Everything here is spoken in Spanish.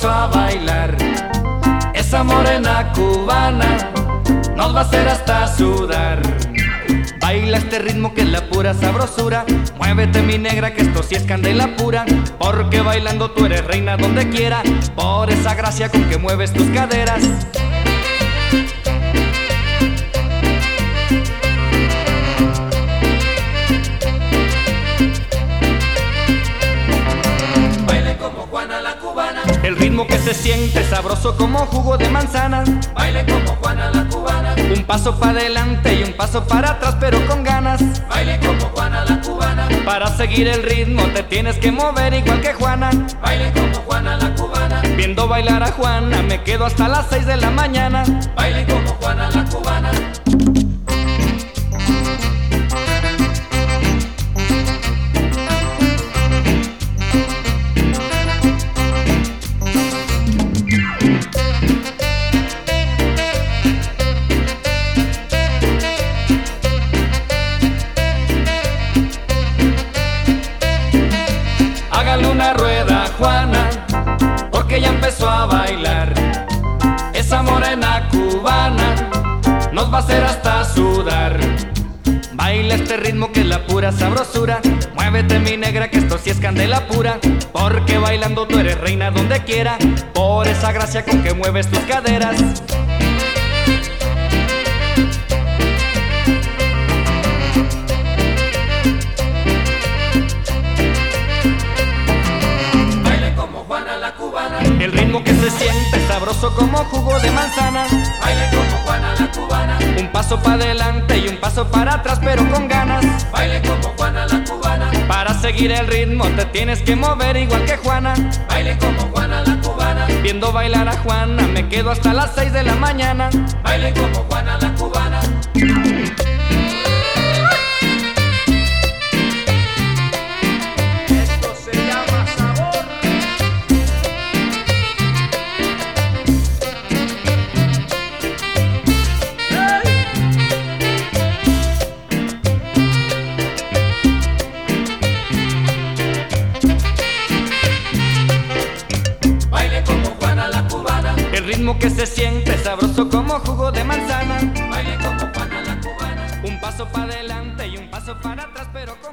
empezó a bailar. Esa morena cubana nos va a hacer hasta sudar. Baila este ritmo que es la pura sabrosura. Muévete mi negra que esto sí es candela pura. Porque bailando tú eres reina donde quiera. Por esa gracia con que mueves tus caderas. Baile como Juana la cubana. El ritmo que se siente sabroso como jugo de manzana. Baile como Juana la cubana. Un paso para adelante y un paso para atrás pero con ganas. Baile como Juana la cubana. Para seguir el ritmo te tienes que mover igual que Juana. Baile como Juana la cubana. Viendo bailar a Juana me quedo hasta las 6 de la mañana. Baile como Juana la cubana. Hágale una rueda, Juana, porque ya empezó a bailar. Esa morena cubana nos va a hacer hasta sudar. Baila este ritmo que es la pura sabrosura. Muévete mi negra que esto sí es candela pura. Porque bailando tú eres reina donde quiera. Por esa gracia con que mueves tus caderas. El ritmo que se siente sabroso como jugo de manzana. Baile como Juana la cubana. Un paso para adelante y un paso para atrás pero con ganas. Baile como Juana la cubana. Para seguir el ritmo te tienes que mover igual que Juana. Baile como Juana la cubana. Viendo bailar a Juana me quedo hasta las 6 de la mañana. Baile como Juana la cubana. Esto se llama sabor. Baile como Juana la cubana. El ritmo que se siente sabroso como jugo de manzana. Baile como Juana la cubana. Un paso para adelante y un paso para atrás pero con